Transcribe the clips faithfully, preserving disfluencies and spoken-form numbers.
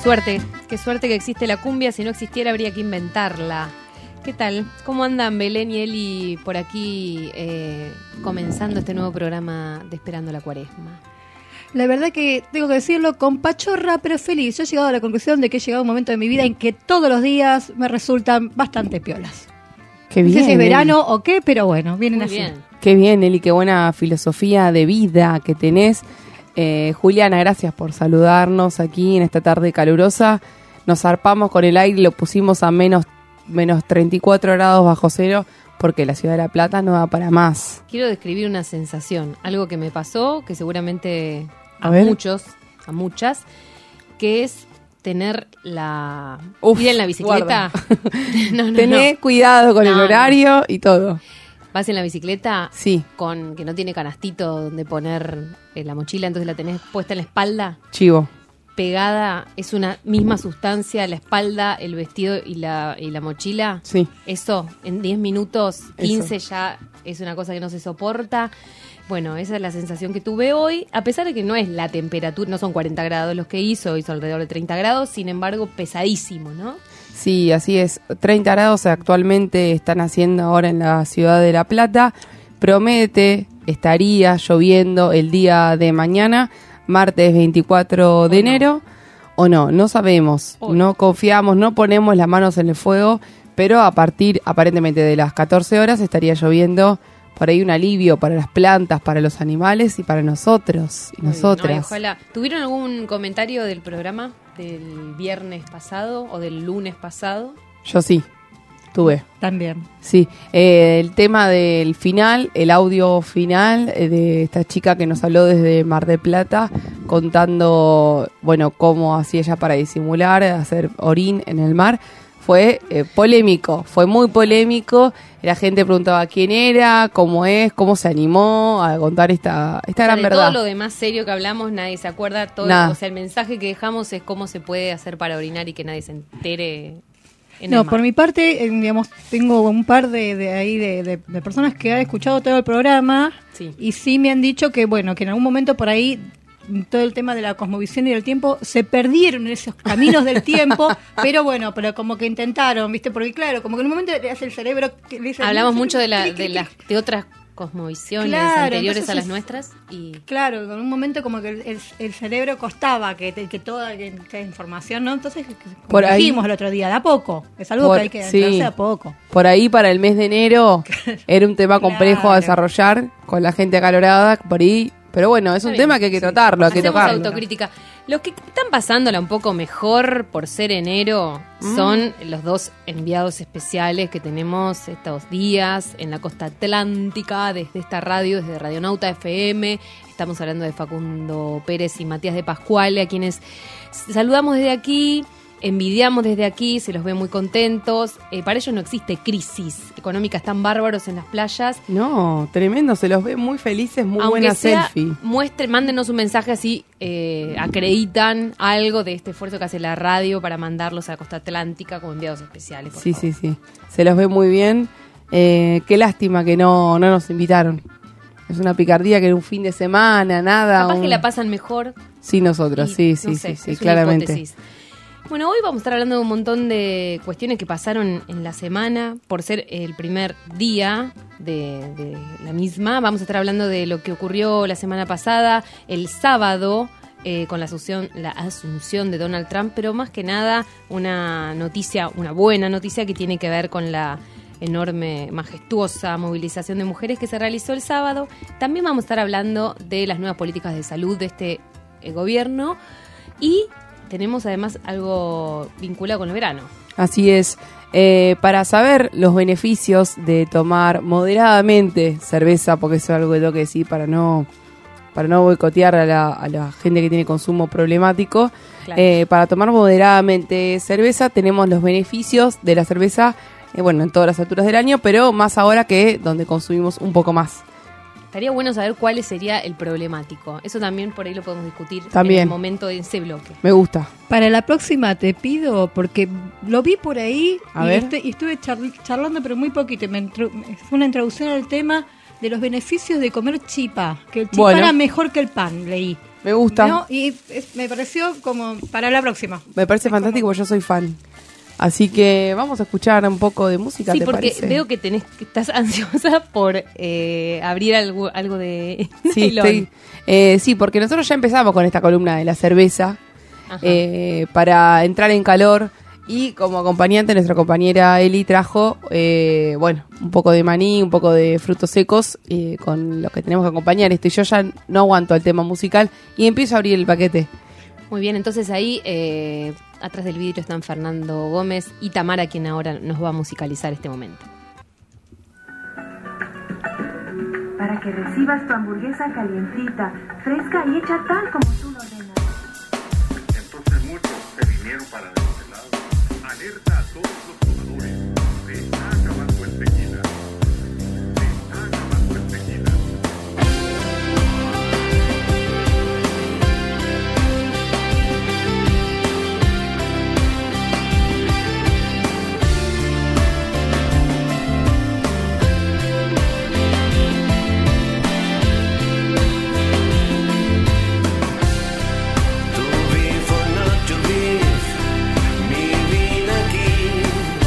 suerte, qué suerte que existe la cumbia, si no existiera habría que inventarla. ¿Qué tal? ¿Cómo andan Belén y Eli por aquí eh, comenzando este nuevo programa de Esperando la Cuaresma? La verdad que tengo que decirlo con pachorra, pero feliz. Yo he llegado a la conclusión de que he llegado a un momento de mi vida en que todos los días me resultan bastante piolas. Qué no bien, sé si es verano Eli. o qué, pero bueno, vienen Muy así. bien. Qué bien, Eli, qué buena filosofía de vida que tenés. Eh, Juliana, gracias por saludarnos aquí en esta tarde calurosa. Nos zarpamos con el aire y lo pusimos a menos, menos treinta y cuatro grados bajo cero porque la ciudad de La Plata no da para más. Quiero describir una sensación, algo que me pasó, que seguramente a, A ver. muchos, a muchas, que es tener la... Uf, ir en la bicicleta. no, no, Tené no. cuidado con No, el no. horario y todo. Vas en la bicicleta Sí, con que no tiene canastito donde poner eh, la mochila, entonces la tenés puesta en la espalda, chivo. pegada, es una misma sustancia, la espalda, el vestido y la, y la mochila. Sí. Eso, en diez minutos, quince ya es una cosa que no se soporta. Bueno, esa es la sensación que tuve hoy, a pesar de que no es la temperatura, no son cuarenta grados los que hizo, hizo alrededor de treinta grados, sin embargo, pesadísimo, ¿no? Sí, así es. treinta grados actualmente están haciendo ahora en la ciudad de La Plata. Promete, estaría lloviendo el día de mañana, martes veinticuatro de ¿O no? enero. O no, no sabemos. O No confiamos, no ponemos las manos en el fuego, pero a partir aparentemente de las catorce horas estaría lloviendo. Por ahí un alivio para las plantas, para los animales y para nosotros y Muy bien, nosotras. ¿no? Y ojalá. ¿Tuvieron algún comentario del programa del viernes pasado o del lunes pasado? Yo sí, tuve. También. Sí, eh, el tema del final, el audio final eh, de esta chica que nos habló desde Mar del Plata, contando, bueno, cómo hacía ella para disimular, hacer orín en el mar, fue eh, polémico, fue muy polémico. La gente preguntaba quién era, cómo es, cómo se animó a contar esta, esta O sea, gran de verdad. todo lo demás serio que hablamos, nadie se acuerda. Todo, Nada. o sea, el mensaje que dejamos es cómo se puede hacer para orinar y que nadie se entere. En No, el mar. por mi parte, eh, digamos, tengo un par de, de ahí de, de- de personas que han escuchado todo el programa Sí. y sí me han dicho que, bueno, que en algún momento por ahí todo el tema de la cosmovisión y del tiempo se perdieron en esos caminos del tiempo, pero bueno, pero como que intentaron, ¿viste? Porque claro, como que en un momento le hace el cerebro... que le dice, Hablamos "No, mucho de, la, clic, de, clic, las, clic". de otras cosmovisiones Claro, anteriores entonces a las es- nuestras y Claro, en un momento como que el, el- el cerebro costaba que, que toda que, que información, ¿no? Entonces, como Por ahí- dijimos el otro día, de a poco, es algo Por- que hay que sí. entrarse de a poco. Por ahí para el mes de enero era un tema complejo Claro. a desarrollar con la gente acalorada, por ahí. Pero bueno, es un Está tema bien, que hay que sí. tratarlo, hay que hacemos tocarlo. autocrítica. Los que están pasándola un poco mejor por ser enero son los dos enviados especiales que tenemos estos días en la costa atlántica, desde esta radio, desde Radionauta F M. Estamos hablando de Facundo Pérez y Matías de Pascuale, a quienes saludamos desde aquí, envidiamos desde aquí, se los ve muy contentos. Eh, para ellos no existe crisis económica, están bárbaros en las playas. No, tremendo, se los ve muy felices, muy Aunque buena sea, selfie. muestren, mándenos un mensaje así, eh, acreditan algo de este esfuerzo que hace la radio para mandarlos a la costa atlántica como enviados especiales. por Sí, favor. sí, sí. Se los ve muy bien. Eh, qué lástima que no, no nos invitaron. Es una picardía que era un fin de semana, nada. Capaz un- que la pasan mejor. Sí, nosotros, y, sí, sí, no sí, sé, sí, es una claramente. hipótesis. Bueno, hoy vamos a estar hablando de un montón de cuestiones que pasaron en la semana por ser el primer día de, de la misma. Vamos a estar hablando de lo que ocurrió la semana pasada, el sábado, eh, con la asunción, la asunción de Donald Trump, pero más que nada una noticia, una buena noticia que tiene que ver con la enorme, majestuosa movilización de mujeres que se realizó el sábado. También vamos a estar hablando de las nuevas políticas de salud de este eh, gobierno y tenemos además algo vinculado con el verano. Así es. Eh, para saber los beneficios de tomar moderadamente cerveza, porque eso es algo que tengo que decir para no, para no boicotear a la, a la gente que tiene consumo problemático, Claro. eh, para tomar moderadamente cerveza tenemos los beneficios de la cerveza, eh, bueno, en todas las alturas del año, pero más ahora que donde consumimos un poco más. Estaría bueno saber cuál sería el problemático. Eso también por ahí lo podemos discutir También. en el momento de ese bloque. Me gusta. Para la próxima te pido, porque lo vi por ahí A y, ver. este- y estuve charl- charlando, pero muy poquito. y Me entru- fue una introducción al tema de los beneficios de comer chipa, que el chipa Bueno. era mejor que el pan, leí. Me gusta. ¿no? Y es- me pareció como para la próxima. Me parece Es fantástico como- porque yo soy fan. Así que vamos a escuchar un poco de música, Sí, ¿te porque parece? veo que tenés que estás ansiosa por eh, abrir algo, algo de Sí, nylon. estoy- eh, sí, porque nosotros ya empezamos con esta columna de la cerveza Ajá. eh, para entrar en calor y como acompañante nuestra compañera Eli trajo, eh, bueno, un poco de maní, un poco de frutos secos eh, con los que tenemos que acompañar esto. Y yo ya no aguanto el tema musical y empiezo a abrir el paquete. Muy bien, entonces ahí eh, atrás del vidrio están Fernando Gómez y Tamara, quien ahora nos va a musicalizar este momento. Para que recibas tu hamburguesa calientita, fresca y hecha tal como tú lo ordenas. Entonces muchos se vinieron para este lado. Alerta a todos los tomadores. Se está acabando el tequila. Se está acabando el tequila. To be for not to live, mi vida aquí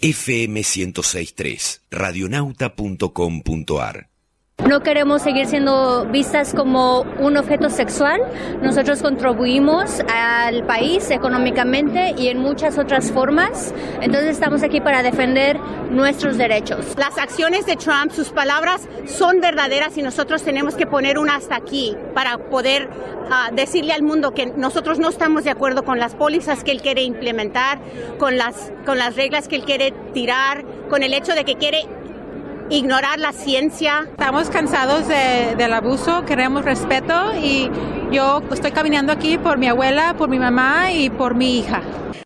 F M ciento seis punto tres, radionauta punto com punto a r. No queremos seguir siendo vistas como un objeto sexual. Nosotros contribuimos al país económicamente y en muchas otras formas. Entonces estamos aquí para defender nuestros derechos. Las acciones de Trump, sus palabras son verdaderas y nosotros tenemos que poner un hasta aquí para poder uh, decirle al mundo que nosotros no estamos de acuerdo con las pólizas que él quiere implementar, con las, con las reglas que él quiere tirar, con el hecho de que quiere ignorar la ciencia. Estamos cansados de, del abuso, queremos respeto y yo estoy caminando aquí por mi abuela, por mi mamá y por mi hija.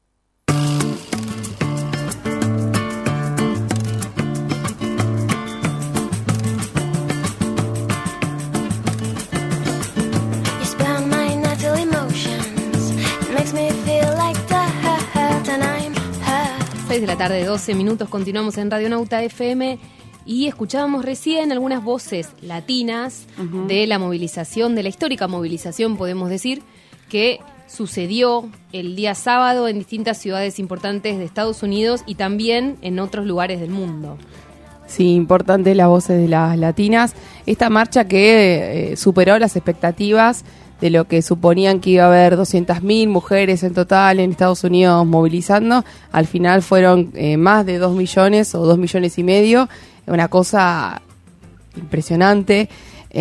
seis de la tarde, doce minutos, continuamos en Radionauta F M. Y escuchábamos recién algunas voces latinas uh-huh. de la movilización, de la histórica movilización, podemos decir, que sucedió el día sábado en distintas ciudades importantes de Estados Unidos y también en otros lugares del mundo. Sí, importantes las voces de las latinas. Esta marcha que eh, superó las expectativas de lo que suponían que iba a haber doscientas mil mujeres en total en Estados Unidos movilizando. Al final fueron eh, más de dos millones o dos millones y medio. Una cosa impresionante,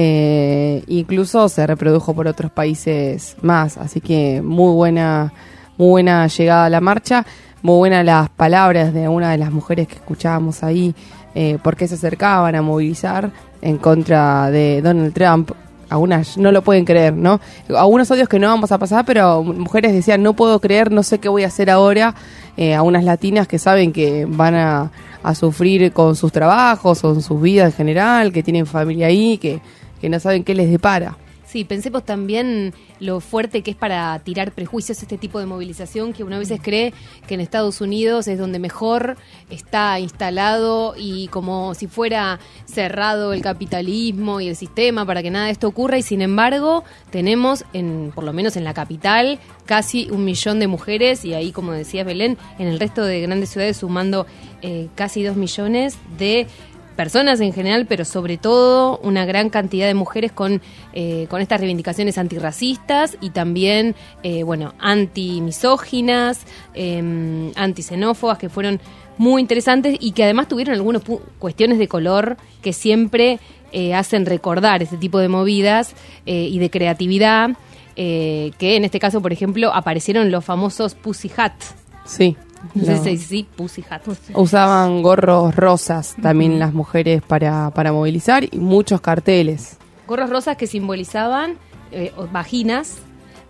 eh, incluso se reprodujo por otros países más, así que muy buena, muy buena llegada a la marcha, muy buenas las palabras de una de las mujeres que escuchábamos ahí, eh, porque se acercaban a movilizar en contra de Donald Trump. Algunas no lo pueden creer, ¿no? Algunos odios que no vamos a pasar, pero mujeres decían, no puedo creer, no sé qué voy a hacer ahora. Eh, a unas latinas que saben que van a, a sufrir con sus trabajos o en sus vidas en general, que tienen familia ahí, que, que no saben qué les depara. Sí, pensemos también lo fuerte que es para tirar prejuicios este tipo de movilización, que uno a veces cree que en Estados Unidos es donde mejor está instalado y como si fuera cerrado el capitalismo y el sistema para que nada de esto ocurra, y sin embargo tenemos, en por lo menos en la capital, casi un millón de mujeres, y ahí, como decías Belén, en el resto de grandes ciudades sumando eh, casi dos millones de personas en general, pero sobre todo una gran cantidad de mujeres con, eh, con estas reivindicaciones antirracistas y también, eh, bueno, antimisóginas, eh, antisenófobas, que fueron muy interesantes y que además tuvieron algunas pu- cuestiones de color que siempre eh, hacen recordar este tipo de movidas eh, y de creatividad, eh, que en este caso, por ejemplo, aparecieron los famosos Pussy Hat. Sí. No No. sé si sí, Pussy Hat. Usaban gorros rosas también uh-huh. las mujeres para, para movilizar y muchos carteles. Gorros rosas que simbolizaban eh, vaginas,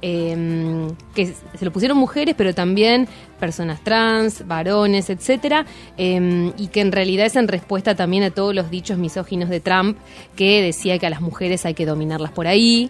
eh, que se lo pusieron mujeres, pero también personas trans, varones, etcétera, eh, y que en realidad es en respuesta también a todos los dichos misóginos de Trump, que decía que a las mujeres hay que dominarlas por ahí,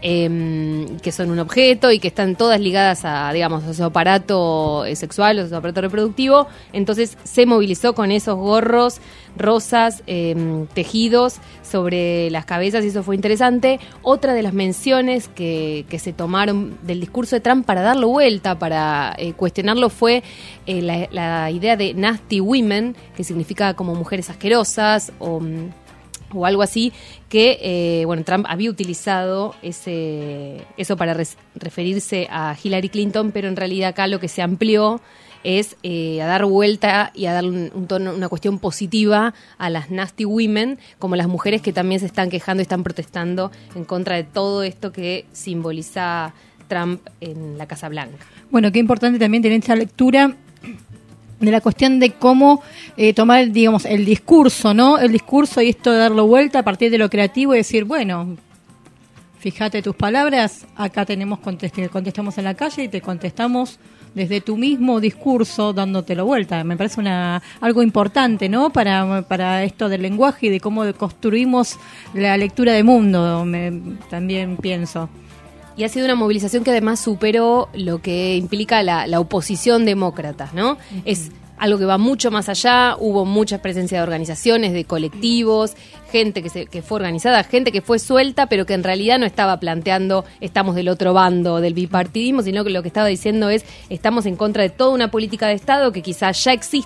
eh, que son un objeto y que están todas ligadas a, digamos, a su aparato sexual o a su aparato reproductivo. Entonces se movilizó con esos gorros rosas eh, tejidos sobre las cabezas y eso fue interesante. Otra de las menciones que, que se tomaron del discurso de Trump para darlo vuelta, para eh, cuestionarlo, fue eh, la, la idea de nasty women, que significa como mujeres asquerosas o, o algo así, que eh, bueno, Trump había utilizado ese eso para res, referirse a Hillary Clinton, pero en realidad acá lo que se amplió es eh, a dar vuelta y a dar un, un tono, una cuestión positiva a las nasty women, como las mujeres que también se están quejando y están protestando en contra de todo esto que simboliza Trump en la Casa Blanca. Bueno, qué importante también tener esta lectura de la cuestión de cómo eh, tomar, digamos, el discurso, ¿no? El discurso y esto de darlo vuelta a partir de lo creativo y decir, bueno, fíjate tus palabras, acá tenemos contest- contestamos en la calle y te contestamos desde tu mismo discurso dándotelo vuelta. Me parece una algo importante, ¿no? Para, para esto del lenguaje y de cómo construimos la lectura de mundo, me, también pienso. Y ha sido una movilización que además superó lo que implica la, la oposición demócrata, ¿no? Uh-huh. Es algo que va mucho más allá, hubo mucha presencia de organizaciones, de colectivos, gente que, se, que fue organizada, gente que fue suelta, pero que en realidad no estaba planteando estamos del otro bando del bipartidismo, sino que lo que estaba diciendo es estamos en contra de toda una política de Estado que quizás ya existe,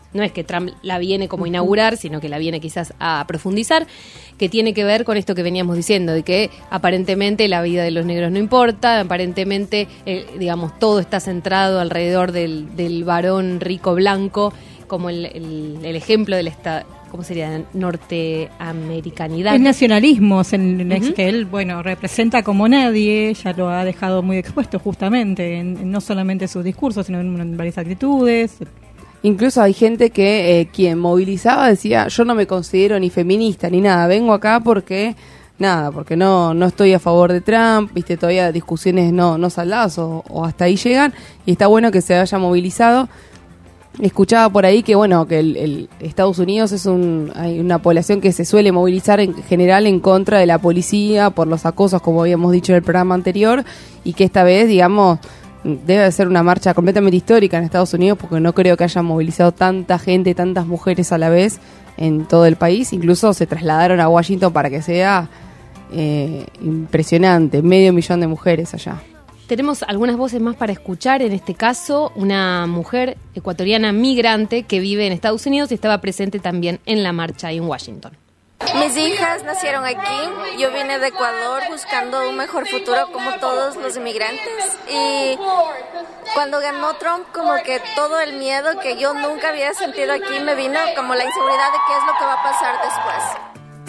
no es que Trump la viene como a inaugurar, sino que la viene quizás a profundizar, que tiene que ver con esto que veníamos diciendo, de que aparentemente la vida de los negros no importa, aparentemente, eh, digamos, todo está centrado alrededor del, del varón rico blanco, como el, el, el ejemplo del Estado, ¿cómo sería? Norteamericanidad. El nacionalismo, en, en Uh-huh. que él, bueno, representa como nadie, ya lo ha dejado muy expuesto justamente, en, en no solamente sus discursos, sino en, en varias actitudes. Incluso hay gente que eh, quien movilizaba decía, yo no me considero ni feminista ni nada, vengo acá porque nada, porque no no estoy a favor de Trump, viste, todavía discusiones no no saldadas o, o hasta ahí llegan, y está bueno que se haya movilizado. Escuchaba por ahí que bueno, que el, el Estados Unidos es un hay una población que se suele movilizar en general en contra de la policía por los acosos, como habíamos dicho en el programa anterior, y que esta vez, digamos, debe ser una marcha completamente histórica en Estados Unidos, porque no creo que hayan movilizado tanta gente, tantas mujeres a la vez en todo el país. Incluso se trasladaron a Washington para que sea eh, impresionante, medio millón de mujeres allá. Tenemos algunas voces más para escuchar, en este caso una mujer ecuatoriana migrante que vive en Estados Unidos y estaba presente también en la marcha en Washington. Mis hijas nacieron aquí, yo vine de Ecuador buscando un mejor futuro como todos los inmigrantes, y cuando ganó Trump como que todo el miedo que yo nunca había sentido aquí me vino, como la inseguridad de qué es lo que va a pasar después.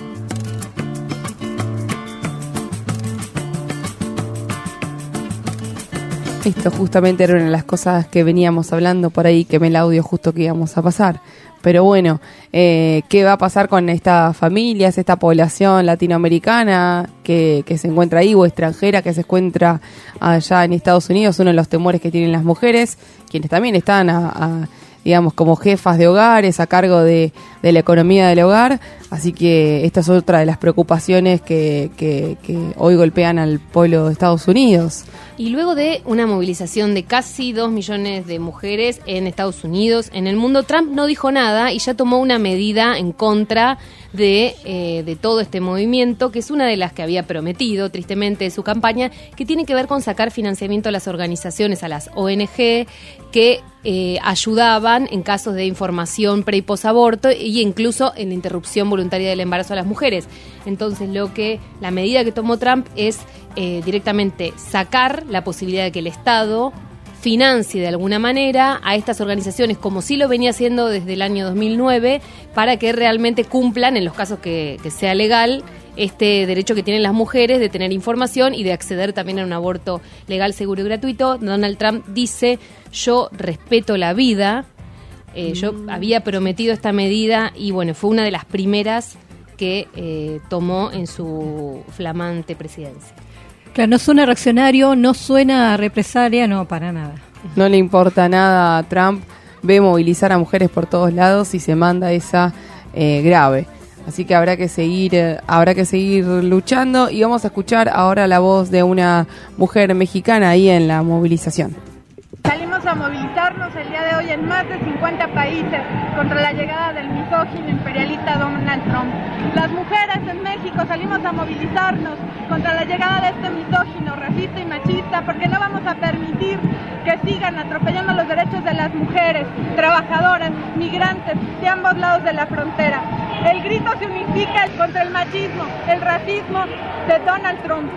Esto justamente era una de las cosas que veníamos hablando por ahí, quemé el audio justo que íbamos a pasar. Pero bueno, eh, ¿qué va a pasar con estas familias, esta población latinoamericana que, que se encuentra ahí o extranjera que se encuentra allá en Estados Unidos? Uno de los temores que tienen las mujeres, quienes también están a, a digamos, como jefas de hogares, a cargo de, de la economía del hogar. Así que esta es otra de las preocupaciones que, que, que hoy golpean al pueblo de Estados Unidos. Y luego de una movilización de casi dos millones de mujeres en Estados Unidos, en el mundo, Trump no dijo nada y ya tomó una medida en contra de, eh, de todo este movimiento, que es una de las que había prometido, tristemente, de su campaña, que tiene que ver con sacar financiamiento a las organizaciones, a las O N G, que eh, ayudaban en casos de información pre y posaborto y incluso en la interrupción voluntaria del embarazo a las mujeres. Entonces, lo que la medida que tomó Trump es eh, directamente sacar la posibilidad de que el Estado financie de alguna manera a estas organizaciones, como sí lo venía haciendo desde el año dos mil nueve, para que realmente cumplan, en los casos que, que sea legal, este derecho que tienen las mujeres de tener información y de acceder también a un aborto legal, seguro y gratuito. Donald Trump dice, yo respeto la vida, eh, mm. yo había prometido esta medida y bueno, fue una de las primeras que eh, tomó en su flamante presidencia. Claro, no suena reaccionario, no suena a represalia, no, para nada. No le importa nada a Trump, ve movilizar a mujeres por todos lados y se manda esa eh, grave. Así que habrá que seguir, eh, habrá que seguir luchando, y vamos a escuchar ahora la voz de una mujer mexicana ahí en la movilización. Salimos a movilizarnos el día de hoy en más de cincuenta países contra la llegada del misógino imperialista Donald Trump. Las mujeres en México salimos a movilizarnos contra la llegada de este misógino, racista y machista, porque no vamos a permitir que sigan atropellando los derechos de las mujeres, trabajadoras, migrantes de ambos lados de la frontera. El grito se unifica contra el machismo, el racismo de Donald Trump.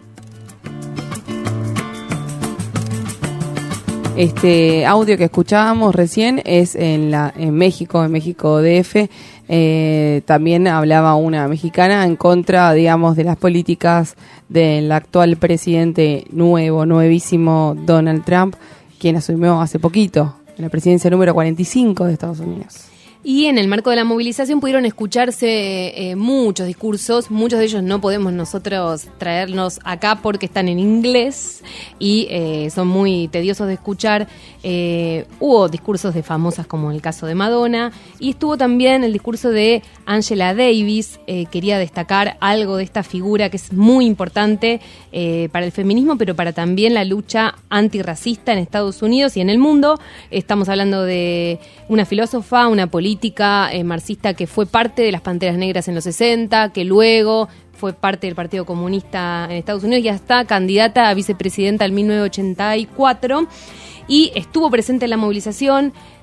Este audio que escuchábamos recién es en la en México, en México D F. Eh, también hablaba una mexicana en contra, digamos, de las políticas del actual presidente nuevo, nuevísimo Donald Trump, quien asumió hace poquito la presidencia número cuarenta y cinco de Estados Unidos. Y en el marco de la movilización pudieron escucharse eh, muchos discursos, muchos de ellos no podemos nosotros traernos acá porque están en inglés y eh, son muy tediosos de escuchar. Eh, hubo discursos de famosas como el caso de Madonna, y estuvo también el discurso de Angela Davis. Eh, quería destacar algo de esta figura que es muy importante eh, para el feminismo, pero para también la lucha antirracista en Estados Unidos y en el mundo. Estamos hablando de una filósofa, una política política eh, marxista que fue parte de las Panteras Negras en los sesenta, que luego fue parte del Partido Comunista en Estados Unidos y hasta candidata a vicepresidenta en mil novecientos ochenta y cuatro, y estuvo presente en la movilización.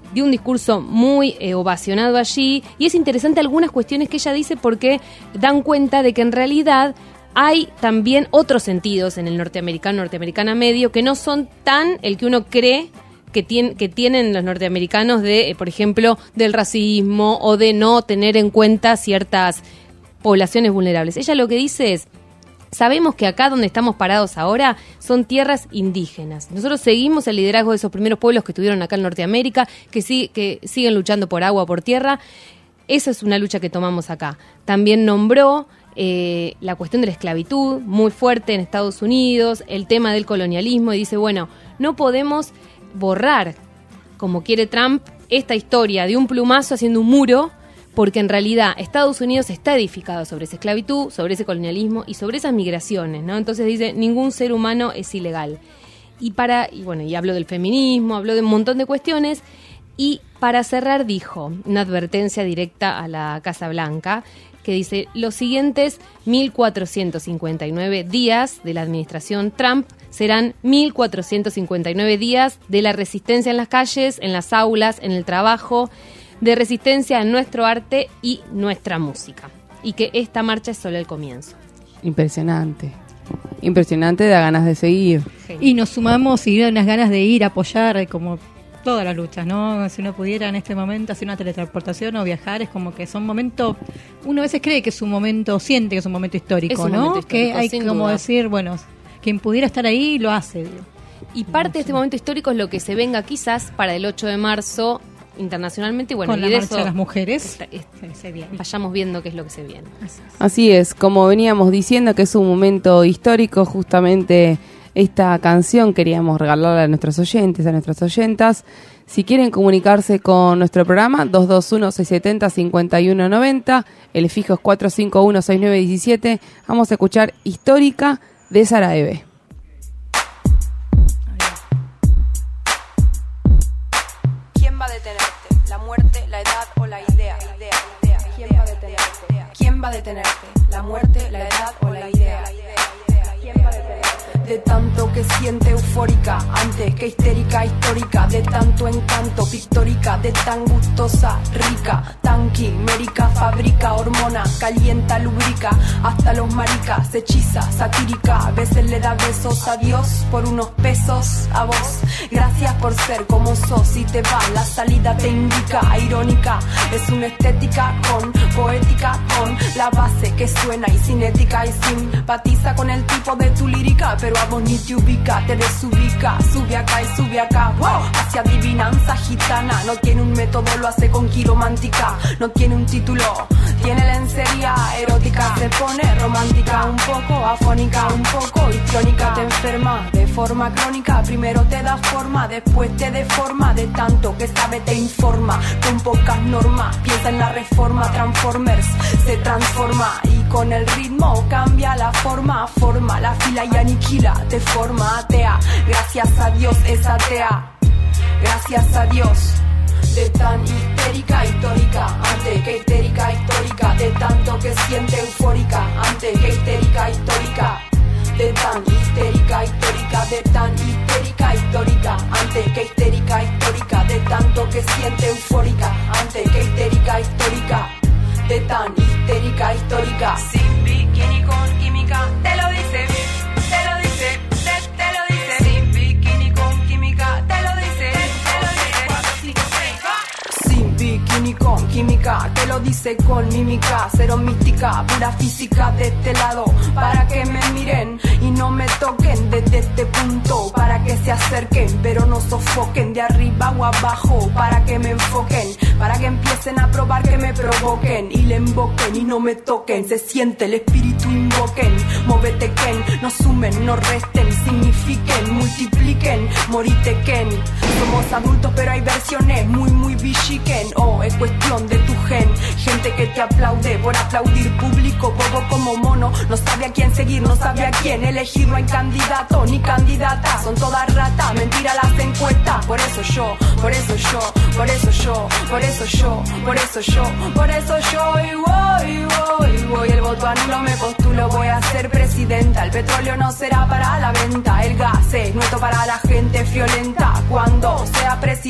dio un discurso muy eh, ovacionado allí, y es interesante algunas cuestiones que ella dice porque dan cuenta de que en realidad hay también otros sentidos en el norteamericano, norteamericana medio, que no son tan el que uno cree que, tiene, que tienen los norteamericanos de, eh, por ejemplo, del racismo o de no tener en cuenta ciertas poblaciones vulnerables. Ella lo que dice es: sabemos que acá donde estamos parados ahora son tierras indígenas. Nosotros seguimos el liderazgo de esos primeros pueblos que estuvieron acá en Norteamérica, que, sí, que siguen luchando por agua, por tierra. Esa es una lucha que tomamos acá. También nombró eh, la cuestión de la esclavitud, muy fuerte en Estados Unidos, el tema del colonialismo, y dice, bueno, no podemos borrar, como quiere Trump, esta historia de un plumazo haciendo un muro, porque en realidad Estados Unidos está edificado sobre esa esclavitud, sobre ese colonialismo y sobre esas migraciones, ¿no? Entonces dice, ningún ser humano es ilegal. Y para y bueno, y habló del feminismo, habló de un montón de cuestiones, y para cerrar dijo una advertencia directa a la Casa Blanca, que dice, los siguientes mil cuatrocientos cincuenta y nueve días de la administración Trump serán mil cuatrocientos cincuenta y nueve días de la resistencia en las calles, en las aulas, en el trabajo, de resistencia en nuestro arte y nuestra música. Y que esta marcha es solo el comienzo. Impresionante. Impresionante, da ganas de seguir. Genial. Y nos sumamos y da unas ganas de ir a apoyar como todas las luchas, ¿no? Si uno pudiera en este momento hacer una teletransportación o viajar, es como que son momentos, uno a veces cree que es un momento, siente que es un momento histórico, es un ¿no? momento histórico, que hay como duda. decir, bueno, quien pudiera estar ahí lo hace. Digo. Y parte de este momento histórico es lo que se venga quizás para el ocho de marzo internacionalmente, y bueno, con y la de marcha eso de las mujeres está, está, se viene. Vayamos viendo qué es lo que se viene. Así es. Así es, como veníamos diciendo que es un momento histórico, justamente esta canción queríamos regalarla a nuestros oyentes, a nuestras oyentas. Si quieren comunicarse con nuestro programa, dos dos uno, seis siete cero, cinco uno nueve cero, el fijo es cuatro cinco uno, seis nueve uno siete. Vamos a escuchar Histórica de Saraeve. ¿Quién va a detenerte? ¿La muerte, la edad o la idea? idea, idea. ¿Quién va a detenerte? ¿Quién va a detenerte? ¿La muerte, la edad o la idea? ¿Quién va a detenerte? De tanto que siente eufórica, antes que histérica, histórica, de tanto encanto, pictórica, de tan gustosa, rica, tan quimérica, fabrica, hormona, calienta, lubrica, hasta los maricas, hechiza, satírica, a veces le da besos a Dios por unos pesos a vos. Gracias por ser como sos, y te va, la salida te indica, irónica, es una estética con poética, con la base que suena y cinética y simpatiza con el tipo de tu lírica, pero a vos ni te ubica, te desubica, sube acá y sube acá, wow, hacia adivinanza gitana, no tiene un método, lo hace con quiromántica, no tiene un título, tiene lencería erótica, se pone romántica, un poco afónica, un poco histriónica, te enferma de forma crónica, primero te da forma, después te deforma, de tanto que sabe te informa, con pocas normas, piensa en la reforma, Transformers se transforma y con el ritmo cambia la forma, forma la fila y aniquila, te forma atea, gracias a Dios es atea, gracias a Dios. De tan histérica, histórica, antes que histérica, histórica, de tanto que siente eufórica, antes que histérica, histórica, de tan histérica, histórica, de tan histérica, histórica, antes que histérica, histórica, de tanto que siente eufórica, antes que histérica, histórica, de tan histérica, histórica, sin bikini con química, te lo dice, te lo dice, te, te lo dice, sin bikini con química, te lo dice, te lo dice, cuatro, cinco, seis, va. Sin bikini con química, te lo dice con mímica, cero mística, pura física de este lado, para que me miren y no me toquen desde este punto, para que se acerquen pero no sofoquen, de arriba o abajo, para que me enfoquen, para que empiecen a probar, que me provoquen y le invoquen y no me toquen, se siente el espíritu, invoquen, móvete Ken, no sumen, no resten, signifiquen, multipliquen, moritequen, somos adultos pero hay versiones muy muy bichiquen, oh, es cuestión de tu gen, gente que te aplaude por aplaudir, público bobo como mono, no sabe a quién seguir, no sabe a quién elegir, no hay candidato ni candidata, son todas ratas, mentira las encuestas, por eso yo, por eso yo, por eso yo, por eso yo, por eso yo, por eso yo, y voy, voy, voy, el voto anulo, me postulo, voy a ser presidenta, el petróleo no será para la venta, el gas es nuestro para la gente friolenta, cuando sea presidenta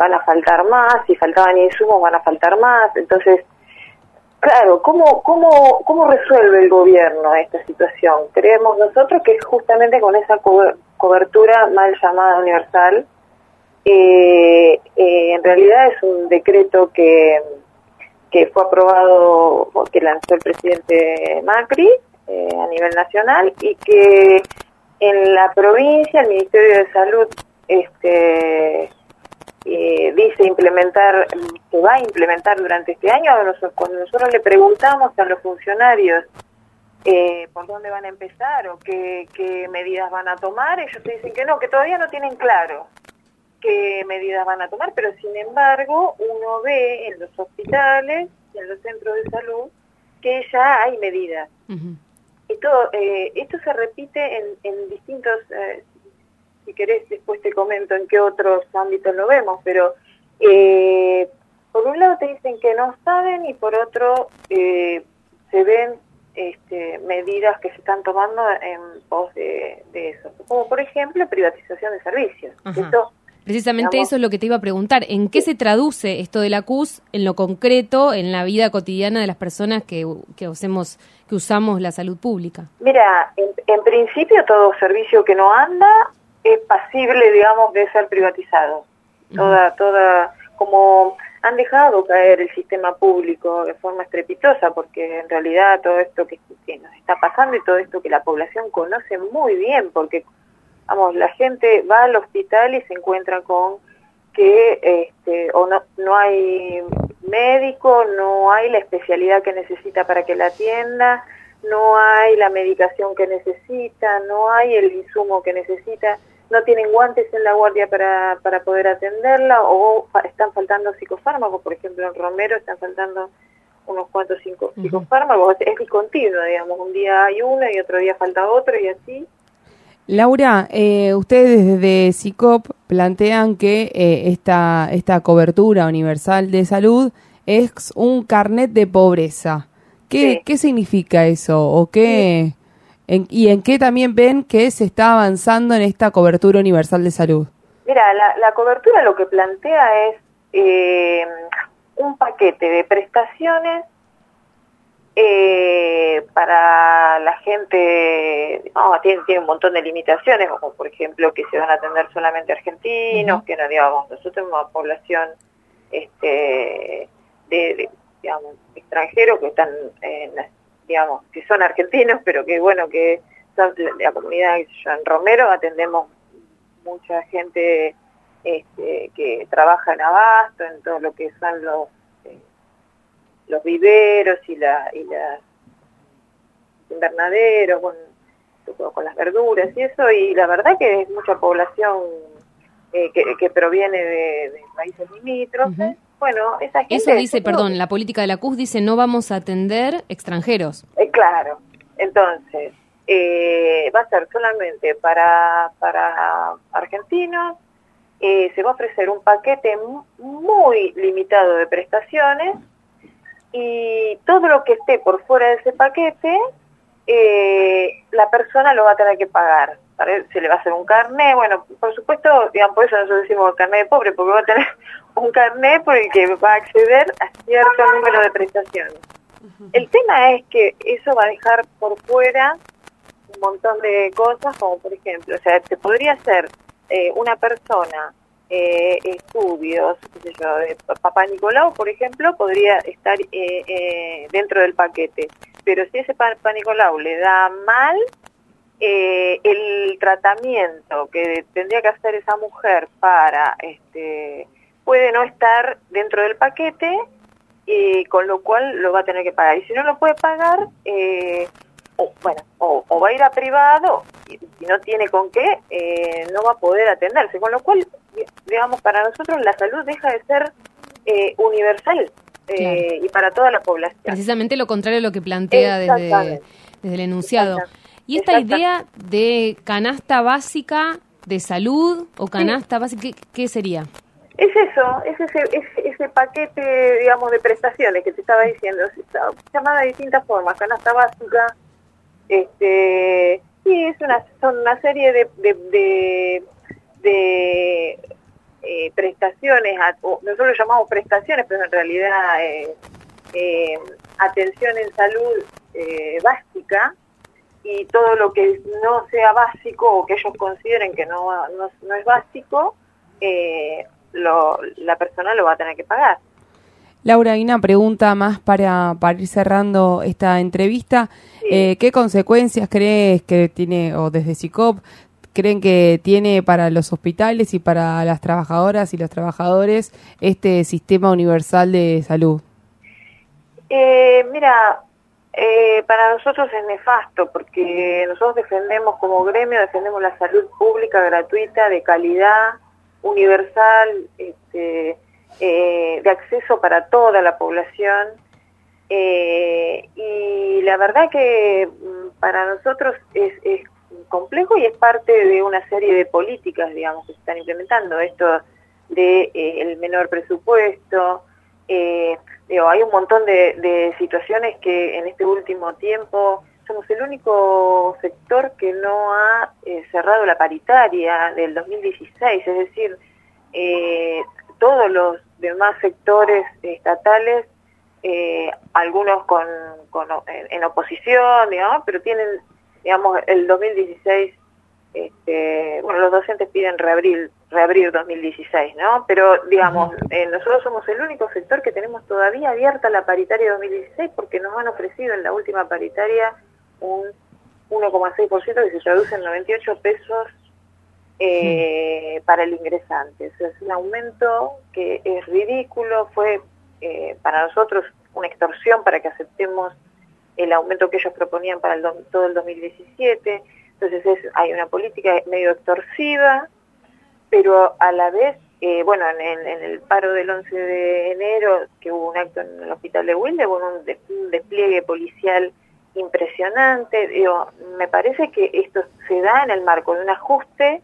van a faltar más, si faltaban insumos van a faltar más, entonces, claro, ¿cómo, cómo, cómo resuelve el gobierno esta situación? Creemos nosotros que es justamente con esa co- cobertura mal llamada universal. Eh, eh, en realidad es un decreto que, que fue aprobado, que lanzó el presidente Macri eh, a nivel nacional, y que en la provincia el Ministerio de Salud este eh, dice implementar, que va a implementar durante este año. Cuando nosotros le preguntamos a los funcionarios eh, por dónde van a empezar o qué, qué medidas van a tomar, ellos te dicen que no, que todavía no tienen claro qué medidas van a tomar, pero sin embargo uno ve en los hospitales y en los centros de salud que ya hay medidas. Uh-huh. Esto, eh, esto se repite en, en distintos, eh, si querés después te comento en qué otros ámbitos lo vemos, pero eh, por un lado te dicen que no saben y por otro eh, se ven este, medidas que se están tomando en pos de, de eso, como por ejemplo privatización de servicios. Uh-huh. Esto, Precisamente digamos, eso es lo que te iba a preguntar. ¿En qué se traduce esto de la C U S en lo concreto, en la vida cotidiana de las personas que, que, usemos, que usamos la salud pública? Mira, en, en principio todo servicio que no anda es pasible, digamos, de ser privatizado. Uh-huh. Toda, toda, como han dejado caer el sistema público de forma estrepitosa, porque en realidad todo esto que, que nos está pasando y todo esto que la población conoce muy bien, porque vamos, la gente va al hospital y se encuentra con que este, o no, no hay médico, no hay la especialidad que necesita para que la atienda, no hay la medicación que necesita, no hay el insumo que necesita, no tienen guantes en la guardia para, para poder atenderla, o fa- están faltando psicofármacos, por ejemplo en Romero están faltando unos cuantos cinco, uh-huh. psicofármacos, es discontinuo, digamos, un día hay uno y otro día falta otro y así. Laura, eh, ustedes desde SICOP plantean que eh, esta, esta cobertura universal de salud es un carnet de pobreza. ¿Qué, sí. ¿qué significa eso? ¿O qué, sí. en, ¿Y en qué también ven que se está avanzando en esta cobertura universal de salud? Mira, la, la cobertura lo que plantea es eh, un paquete de prestaciones Eh, para la gente, no, tiene, tiene un montón de limitaciones, como por ejemplo que se van a atender solamente argentinos, uh-huh. que no, digamos, nosotros tenemos una población este de, de digamos, extranjeros que están, en, digamos, que son argentinos, pero que bueno, que son de la comunidad, yo en Romero atendemos mucha gente este, que trabaja en abasto, en todo lo que son los los viveros y la y las invernaderos, con, con las verduras y eso, y la verdad que es mucha población eh, que, que proviene de, de países limítrofes. Uh-huh. Bueno, esa gente... Eso dice, perdón, la política de la C U S dice no vamos a atender extranjeros. Eh, claro, entonces eh, va a ser solamente para, para argentinos, eh, se va a ofrecer un paquete muy limitado de prestaciones, y todo lo que esté por fuera de ese paquete, eh, la persona lo va a tener que pagar. Se le va a hacer un carné, bueno, por supuesto, digamos, por eso nosotros decimos carné de pobre, porque va a tener un carné por el que va a acceder a cierto número de prestaciones. Uh-huh. El tema es que eso va a dejar por fuera un montón de cosas, como por ejemplo, o sea, te podría ser eh, una persona... Eh, estudios, qué sé yo, de Papá Nicolau, por ejemplo, podría estar eh, eh, dentro del paquete. Pero si ese Papá Nicolau le da mal, eh, el tratamiento que tendría que hacer esa mujer para, este, puede no estar dentro del paquete, eh, con lo cual lo va a tener que pagar. Y si no lo puede pagar, eh, o, bueno, o, o va a ir a privado, y si no tiene con qué, eh, no va a poder atenderse. Con lo cual, digamos, para nosotros la salud deja de ser eh, universal eh, claro. y para toda la población. Precisamente lo contrario a lo que plantea desde, desde el enunciado. Y esta idea de canasta básica de salud o canasta sí. básica, ¿qué, ¿qué sería? Es eso, es ese, ese, ese paquete, digamos, de prestaciones que te estaba diciendo, llamada de distintas formas, canasta básica, este, sí, es una, son una serie de, de, de, de eh, prestaciones, a, nosotros lo llamamos prestaciones, pero en realidad eh, eh, atención en salud eh, básica, y todo lo que no sea básico o que ellos consideren que no, no, no es básico, eh, lo, la persona lo va a tener que pagar. Laura, hay una pregunta más para, para ir cerrando esta entrevista. Sí. Eh, ¿Qué consecuencias crees que tiene, o desde SICOP, creen que tiene para los hospitales y para las trabajadoras y los trabajadores este sistema universal de salud? Eh, mira, eh, para nosotros es nefasto, porque nosotros defendemos como gremio, defendemos la salud pública, gratuita, de calidad, universal, este, eh, de acceso para toda la población, eh, y la verdad que para nosotros es, es complejo y es parte de una serie de políticas, digamos, que se están implementando. Esto de eh, el menor presupuesto, eh, digo, hay un montón de, de situaciones que en este último tiempo somos el único sector que no ha eh, cerrado la paritaria del dos mil dieciséis, es decir, eh, todos los demás sectores estatales, eh, algunos con, con en, en oposición, digamos, pero tienen, digamos, el dos mil dieciséis, este, bueno, los docentes piden reabrir, reabrir dos mil dieciséis, ¿no? Pero, digamos, eh, nosotros somos el único sector que tenemos todavía abierta la paritaria dos mil dieciséis, porque nos han ofrecido en la última paritaria un uno coma seis por ciento que se traduce en noventa y ocho pesos eh, sí. para el ingresante. O sea, es un aumento que es ridículo, fue eh, para nosotros una extorsión para que aceptemos el aumento que ellos proponían para el do, todo el dos mil diecisiete. Entonces es, hay una política medio extorsiva, pero a la vez, eh, bueno, en el, en el paro del once de enero, que hubo un acto en el hospital de Wilde, hubo un, de, un despliegue policial impresionante. Digo, me parece que esto se da en el marco de un ajuste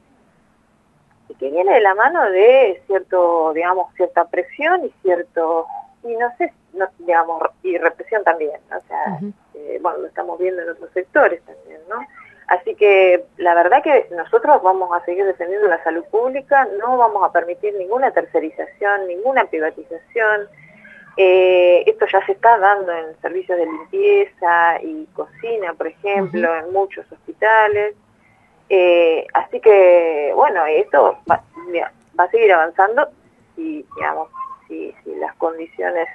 y que viene de la mano de cierto, digamos, cierta presión y cierto, y no sé, no, digamos, y represión también, ¿no? O sea, uh-huh. eh, bueno, lo estamos viendo en otros sectores también, ¿no? Así que la verdad que nosotros vamos a seguir defendiendo la salud pública, no vamos a permitir ninguna tercerización, ninguna privatización. Eh, esto ya se está dando en servicios de limpieza y cocina, por ejemplo, uh-huh. en muchos hospitales. Eh, así que, bueno, esto va, va a seguir avanzando y, digamos, si, si las condiciones...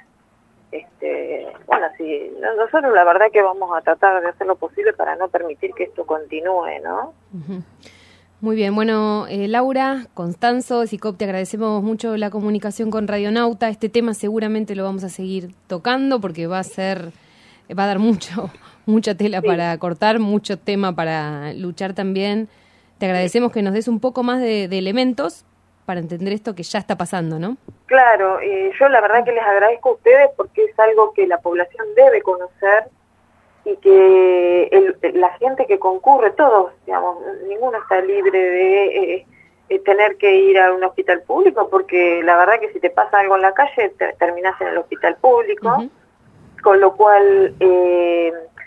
Este, bueno, sí, nosotros la verdad que vamos a tratar de hacer lo posible para no permitir que esto continúe, ¿no? Uh-huh. Muy bien, bueno, eh, Laura, Constanzo, SICOP, te agradecemos mucho la comunicación con Radionauta. Este tema seguramente lo vamos a seguir tocando porque va a ser, va a dar mucho, mucha tela sí. para cortar, mucho tema para luchar también. Te agradecemos que nos des un poco más de, de elementos para entender esto que ya está pasando, ¿no? Claro, eh, yo la verdad que les agradezco a ustedes porque es algo que la población debe conocer y que el, la gente que concurre, todos, digamos, ninguno está libre de eh, eh, tener que ir a un hospital público, porque la verdad que si te pasa algo en la calle, te, terminás en el hospital público, uh-huh. con lo cual eh,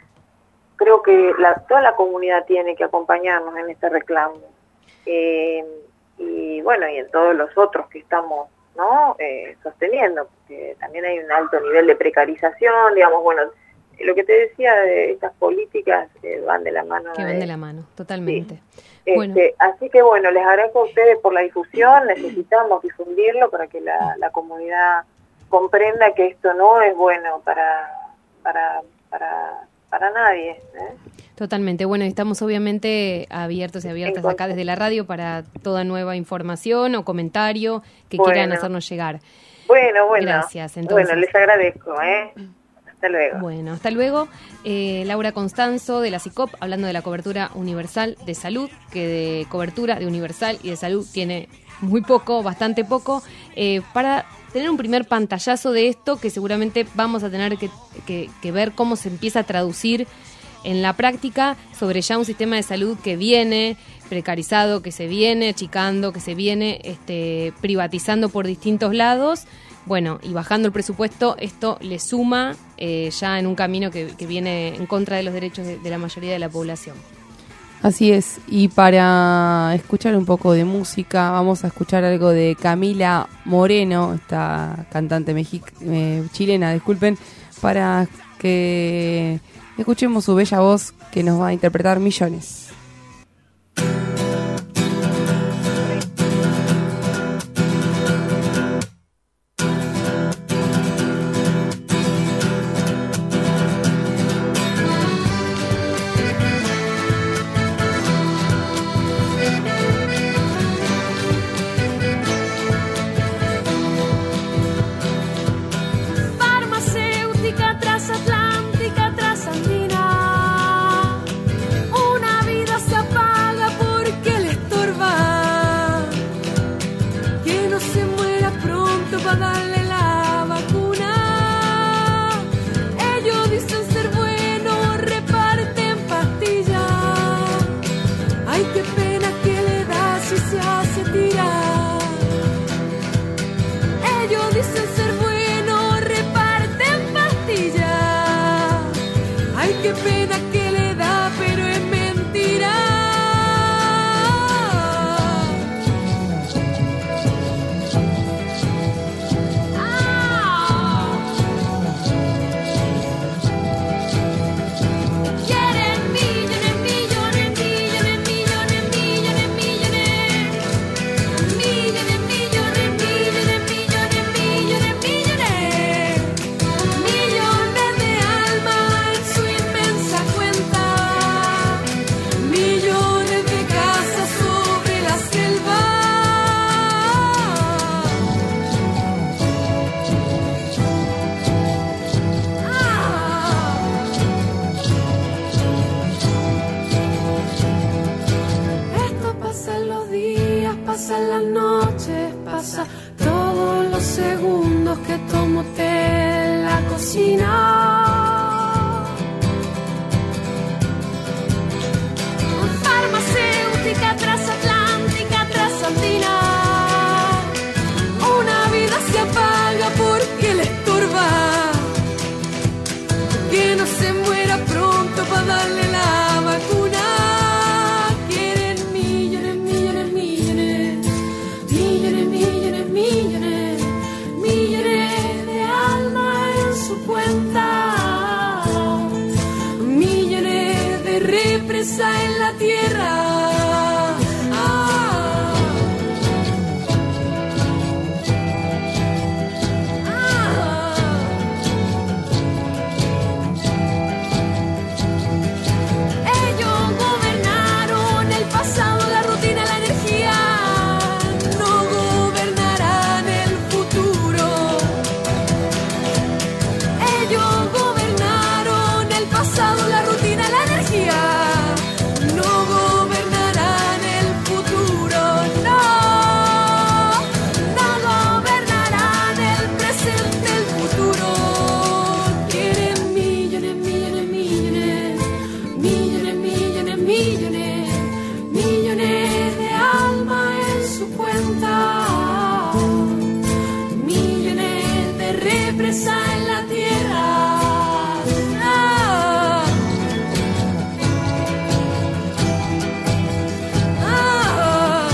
creo que la, toda la comunidad tiene que acompañarnos en este reclamo. Eh, y bueno, y en todos los otros que estamos, ¿no? Eh, sosteniendo, porque también hay un alto nivel de precarización, digamos, bueno, lo que te decía de estas políticas eh, van de la mano. Que van de, de la mano, totalmente. Sí. Bueno. Este, así que bueno, les agradezco a ustedes por la difusión, necesitamos difundirlo para que la, la comunidad comprenda que esto no es bueno para, para, para, para nadie, ¿eh? Totalmente. Bueno, estamos obviamente abiertos y abiertas Entonces, acá desde la radio para toda nueva información o comentario que bueno. quieran hacernos llegar. Bueno, bueno. Gracias. Entonces. Bueno, les agradezco, ¿eh? Hasta luego. Bueno, hasta luego. Eh, Laura Constanzo de la SICOP, hablando de la cobertura universal de salud, que de cobertura de universal y de salud tiene muy poco, bastante poco, eh, para tener un primer pantallazo de esto que seguramente vamos a tener que, que, que ver cómo se empieza a traducir en la práctica sobre ya un sistema de salud que viene precarizado, que se viene achicando, que se viene este, privatizando por distintos lados. Bueno, y bajando el presupuesto, esto le suma eh, ya en un camino que, que viene en contra de los derechos de, de la mayoría de la población. Así es, y para escuchar un poco de música, vamos a escuchar algo de Camila Moreno, esta cantante mexic- eh, chilena, disculpen, para que escuchemos su bella voz que nos va a interpretar Millones. Farmacéutica transatlántica, trasandina. Una vida se apaga porque le estorba. Que no se muera pronto para darle la vacuna. Ellos dicen ser buenos, reparten pastillas. Ay, qué pena que le da si se hace tirar. Ellos dicen ser buenos, reparten pastillas. Ay, qué pena que le da, pero es mentira. Ah. Quieren millones, millones, millones, millones, millones, millones. Millones, millones, millones, millones, millones, millones. Millones de almas en su inmensa cuenta. Millones de casas sobre la selva. Esto pasa en los días, pasa en las noches, pasa todos los segundos que tomo té en la cocina. Farmacéutica transatlántica, trasandina. Una vida se apaga porque le estorba. Que no se muera pronto para darle la vacuna. Quieren millones, millones, millones. Millones, millones, millones. Millones de almas en su cuenta. Millones de represas en la tierra. Ah. Ah. Ellos gobernaron el pasado, la rutina, la energía. No gobernarán el futuro. Ellos gobernaron el pasado, la rutina, la energía. No gobernarán el futuro, no. No gobernarán el presente, el futuro. Quieren millones, millones, millones. Millones, millones, millones. Millones de almas en su cuenta. Millones de represas en la tierra. Ah. Ah.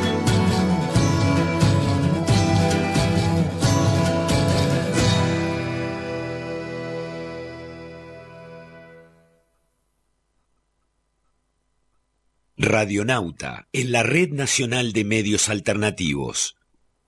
Radionauta, en la Red Nacional de Medios Alternativos.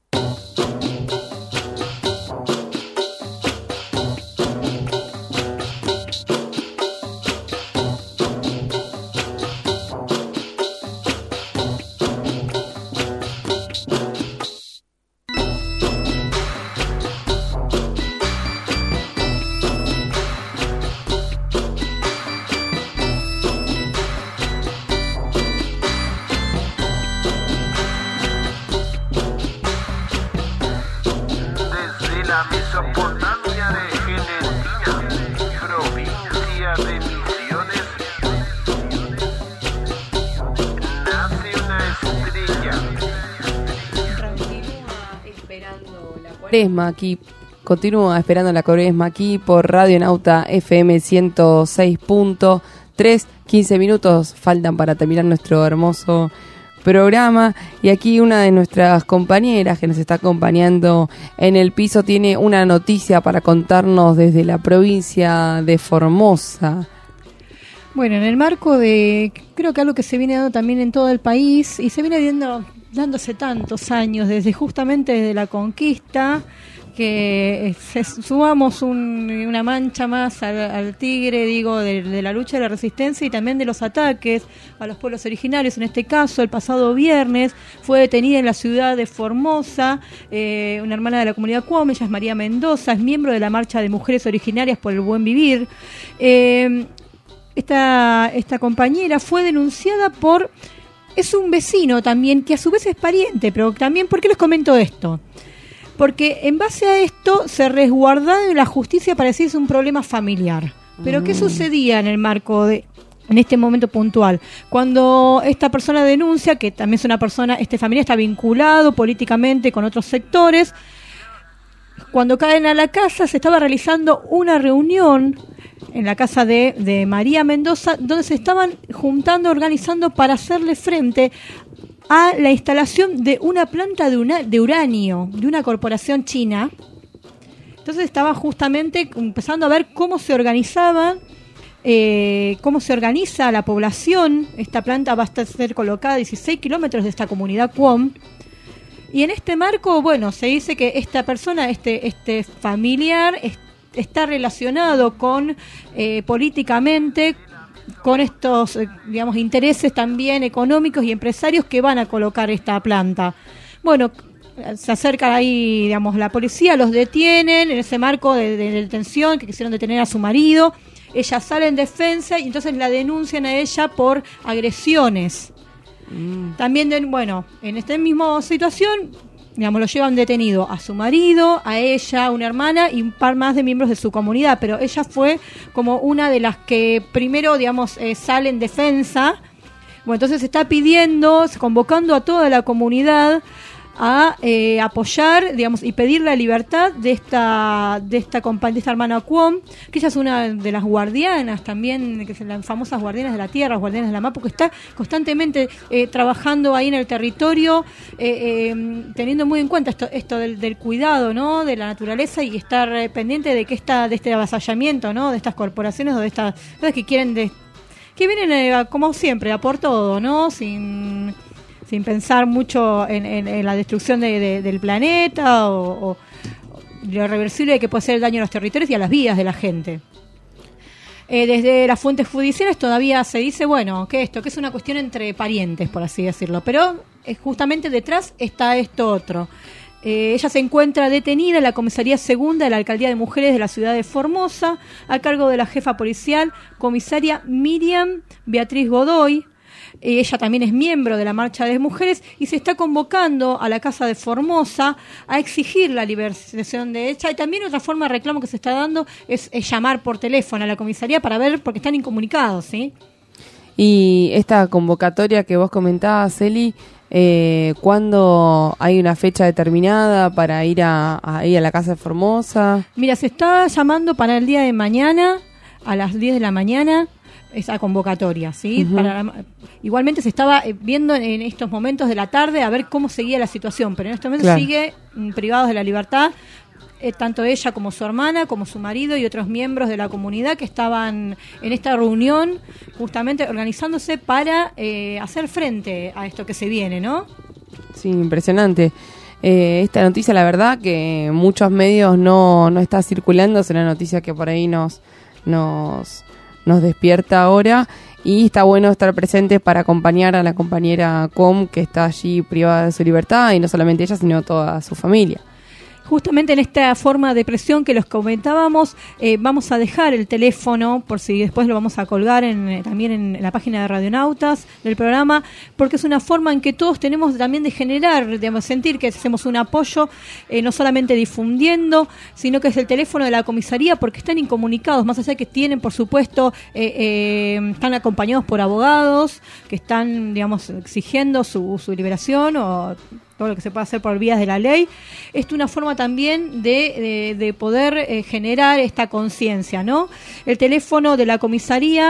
Cuaresma aquí, continúa esperando la Cuaresma aquí por Radionauta F M ciento seis punto tres, quince minutos faltan para terminar nuestro hermoso programa. Y aquí una de nuestras compañeras que nos está acompañando en el piso tiene una noticia para contarnos desde la provincia de Formosa. Bueno, en el marco de, creo que algo que se viene dando también en todo el país, y se viene viendo, dándose tantos años, desde justamente desde la conquista, que se, subamos un, una mancha más al, al tigre, digo, de, de la lucha de la resistencia y también de los ataques a los pueblos originarios. En este caso, el pasado viernes fue detenida en la ciudad de Formosa eh, una hermana de la comunidad Cuom, ella es María Mendoza, es miembro de la Marcha de Mujeres Originarias por el Buen Vivir. Eh, esta, esta compañera fue denunciada por... Es un vecino también, que a su vez es pariente, pero también, ¿por qué les comento esto? Porque en base a esto se resguardaba de la justicia para decir es un problema familiar. Pero mm. ¿qué sucedía en el marco de, en este momento puntual? Cuando esta persona denuncia, que también es una persona, este familiar está vinculado políticamente con otros sectores, cuando caen a la casa se estaba realizando una reunión en la casa de, de María Mendoza, donde se estaban juntando, organizando para hacerle frente a la instalación de una planta de, una, de uranio de una corporación china. Entonces estaba justamente empezando a ver cómo se organizaba, eh, cómo se organiza la población. Esta planta va a ser colocada a dieciséis kilómetros de esta comunidad Cuom. Y en este marco, bueno, se dice que esta persona, este, este familiar, es, está relacionado con eh, políticamente con estos, digamos, intereses también económicos y empresarios que van a colocar esta planta. Bueno, se acerca ahí, digamos, la policía, los detienen en ese marco de, de detención, que quisieron detener a su marido. Ella sale en defensa y entonces la denuncian a ella por agresiones. Mm. También, de, bueno, en esta misma situación, digamos, lo llevan detenido a su marido, a ella, una hermana y un par más de miembros de su comunidad, pero ella fue como una de las que primero, digamos, eh, sale en defensa. Bueno, entonces se está pidiendo, convocando a toda la comunidad a eh, apoyar, digamos, y pedir la libertad de esta de esta compañía, de esta hermana Cuom, que ella es una de las guardianas también, que son las famosas guardianas de la tierra, guardianas de la Mapu, que está constantemente eh, trabajando ahí en el territorio, eh, eh, teniendo muy en cuenta esto esto del, del cuidado, ¿no?, de la naturaleza, y estar eh, pendiente de que esta de este avasallamiento, ¿no?, de estas corporaciones o de estas que quieren de que vienen eh, como siempre a por todo, ¿no?, sin sin pensar mucho en, en, en la destrucción de, de, del planeta o, o lo irreversible que puede ser el daño a los territorios y a las vidas de la gente. Eh, desde las fuentes judiciales todavía se dice, bueno, que esto, que es una cuestión entre parientes, por así decirlo, pero eh, justamente detrás está esto otro. Eh, ella se encuentra detenida en la comisaría segunda de la Alcaldía de Mujeres de la ciudad de Formosa, a cargo de la jefa policial, comisaria Miriam Beatriz Godoy. Ella también es miembro de la Marcha de Mujeres y se está convocando a la Casa de Formosa a exigir la liberación de ella. Y también otra forma de reclamo que se está dando es, es llamar por teléfono a la comisaría para ver, porque están incomunicados, ¿sí? Y esta convocatoria que vos comentabas, Eli, eh, ¿cuándo hay una fecha determinada para ir a, a, ir a la Casa de Formosa? Mira, se está llamando para el día de mañana a las diez de la mañana. Esa convocatoria, ¿sí? Uh-huh. Para la, igualmente se estaba viendo en, en estos momentos de la tarde a ver cómo seguía la situación, pero en este momento claro. sigue mm, privados de la libertad, eh, tanto ella como su hermana, como su marido y otros miembros de la comunidad que estaban en esta reunión justamente organizándose para eh, hacer frente a esto que se viene, ¿no? Sí, impresionante. Eh, esta noticia, la verdad, que muchos medios no, no está circulando, es una noticia que por ahí nos... nos nos despierta ahora y está bueno estar presentes para acompañar a la compañera Com que está allí privada de su libertad, y no solamente ella sino toda su familia. Justamente en esta forma de presión que los comentábamos, eh, vamos a dejar el teléfono, por si después lo vamos a colgar en, eh, también en la página de Radionautas del programa, porque es una forma en que todos tenemos también de generar, de sentir que hacemos un apoyo, eh, no solamente difundiendo, sino que es el teléfono de la comisaría, porque están incomunicados, más allá de que tienen, por supuesto, eh, eh, están acompañados por abogados que están, digamos, exigiendo su, su liberación o todo lo que se puede hacer por vías de la ley. Esto es una forma también de, de, de poder eh, generar esta conciencia, ¿no? El teléfono de la comisaría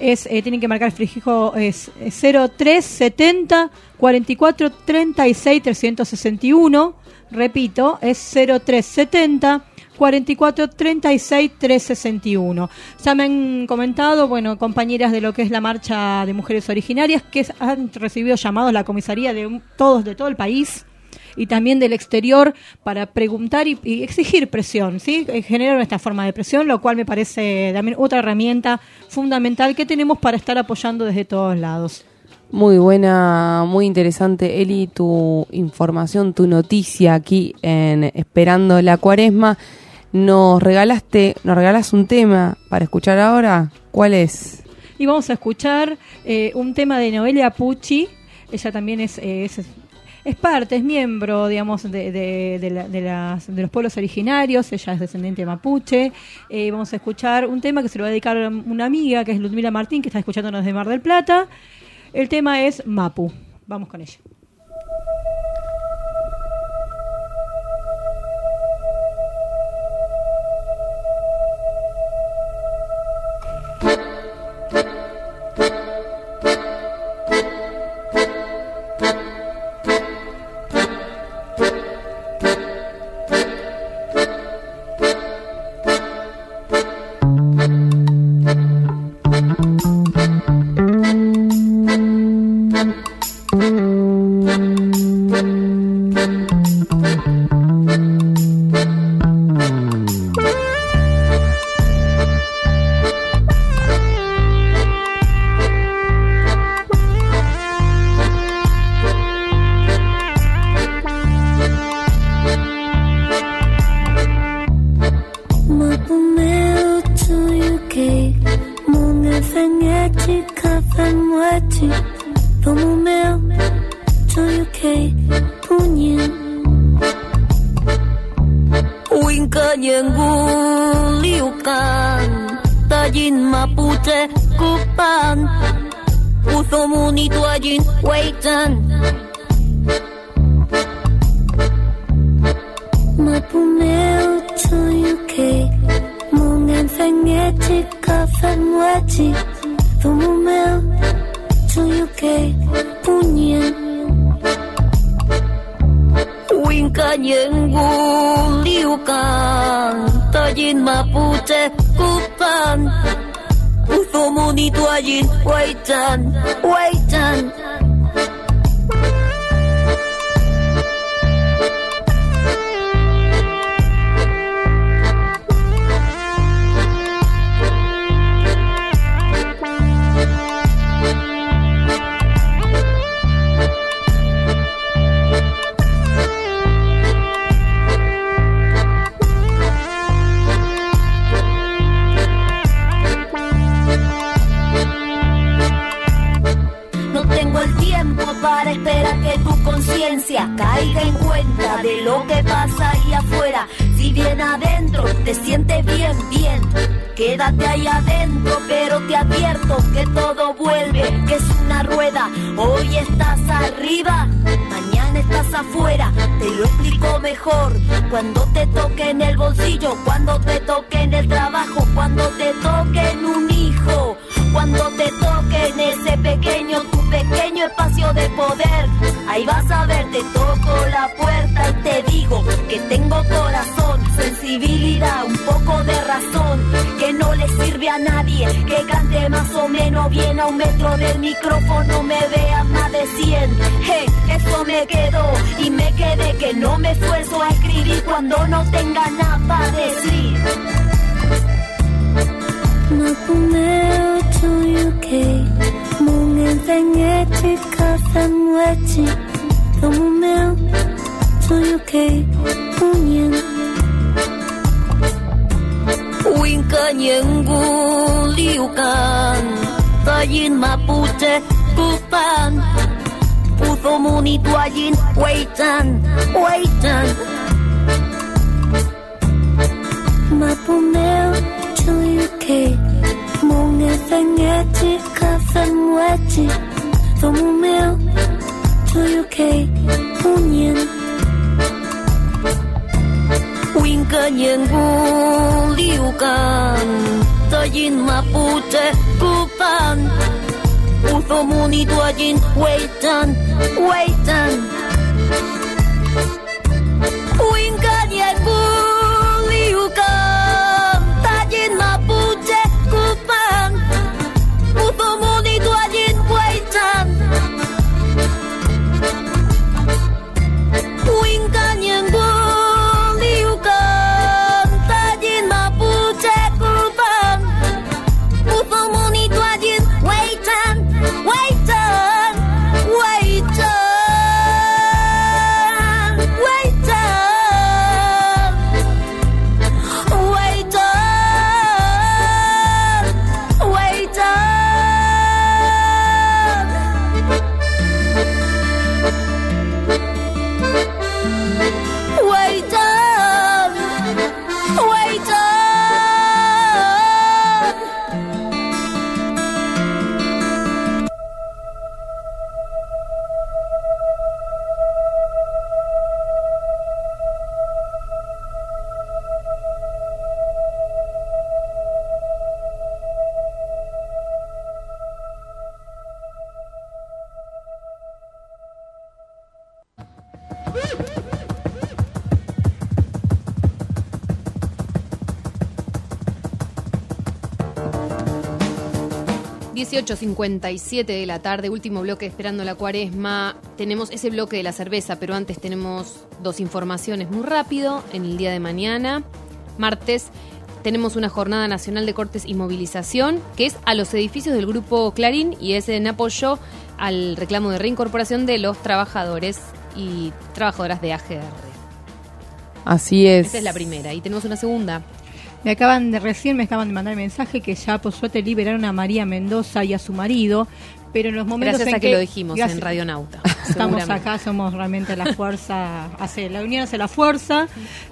es eh, tienen que marcar el prefijo es cero tres setenta cuarenta y cuatro treinta y seis trescientos sesenta y uno. Repito, es cero tres setenta cuarenta y cuatro treinta y seis trescientos sesenta y uno. Ya me han comentado, bueno, compañeras de lo que es la marcha de mujeres originarias, que es, han recibido llamados a la comisaría de un, todos de todo el país y también del exterior para preguntar y, y exigir presión, ¿sí? Generar esta forma de presión, lo cual me parece también otra herramienta fundamental que tenemos para estar apoyando desde todos lados. Muy buena, muy interesante, Eli, tu información, tu noticia aquí en Esperando la Cuaresma. Nos regalaste, nos regalas un tema para escuchar ahora. ¿Cuál es? Y vamos a escuchar eh, un tema de Noelia Pucci. Ella también es, eh, es es parte, es miembro, digamos, de, de, de, la, de, las, de los pueblos originarios. Ella es descendiente mapuche. Eh, vamos a escuchar un tema que se lo va a dedicar a una amiga, que es Ludmila Martín, que está escuchándonos de Mar del Plata. El tema es Mapu. Vamos con ella. Caiga en cuenta de lo que pasa ahí afuera. Si bien adentro te sientes bien, bien, quédate ahí adentro, pero te advierto que todo vuelve, que es una rueda. Hoy estás arriba, mañana estás afuera. Te lo explico mejor cuando te toque en el bolsillo, cuando te toque en el trabajo, cuando te toque en un hijo, cuando te toque en ese pequeño, tu pequeño espacio de poder. Ahí vas a ver, te toco la puerta y te digo que tengo corazón, sensibilidad, un poco de razón, que no le sirve a nadie, que cante más o menos bien a un metro del micrófono, me vea más de cien. Hey, eso me quedó y me quedé, que no me esfuerzo a escribir cuando no tenga nada para decir. 나쁨에 조용해 몽엔 생애지 가슴 외치 너무면 조용해 운영 Winca nyengu liukan Tayin mapuche kupan Puto muni tuayin weitan weitan 나쁨에 조용해 몽엔 생애지 가슴 외치 너무면 조용해 운영 Winca nyengu liukan Tajin mapuche kupan Uzo muni tuajin Weitan, weitan Winca nyengu liukan Tajin mapuche kupan Uzo muni tuajin Weitan Winca nyengu dieciocho cincuenta y siete de la tarde, último bloque esperando la cuaresma. Tenemos ese bloque de la cerveza, pero antes tenemos dos informaciones muy rápido. En el día de mañana, martes, tenemos una jornada nacional de cortes y movilización, que es a los edificios del Grupo Clarín y es en apoyo al reclamo de reincorporación de los trabajadores y trabajadoras de A G R. Así es. Esa es la primera. Y tenemos una segunda. Me acaban de, recién me acaban de mandar el mensaje que ya por suerte liberaron a María Mendoza y a su marido, pero en los momentos gracias en a que, que lo dijimos gracias, en Radio Nauta. Estamos acá, somos realmente la fuerza, hace, la unión hace la fuerza,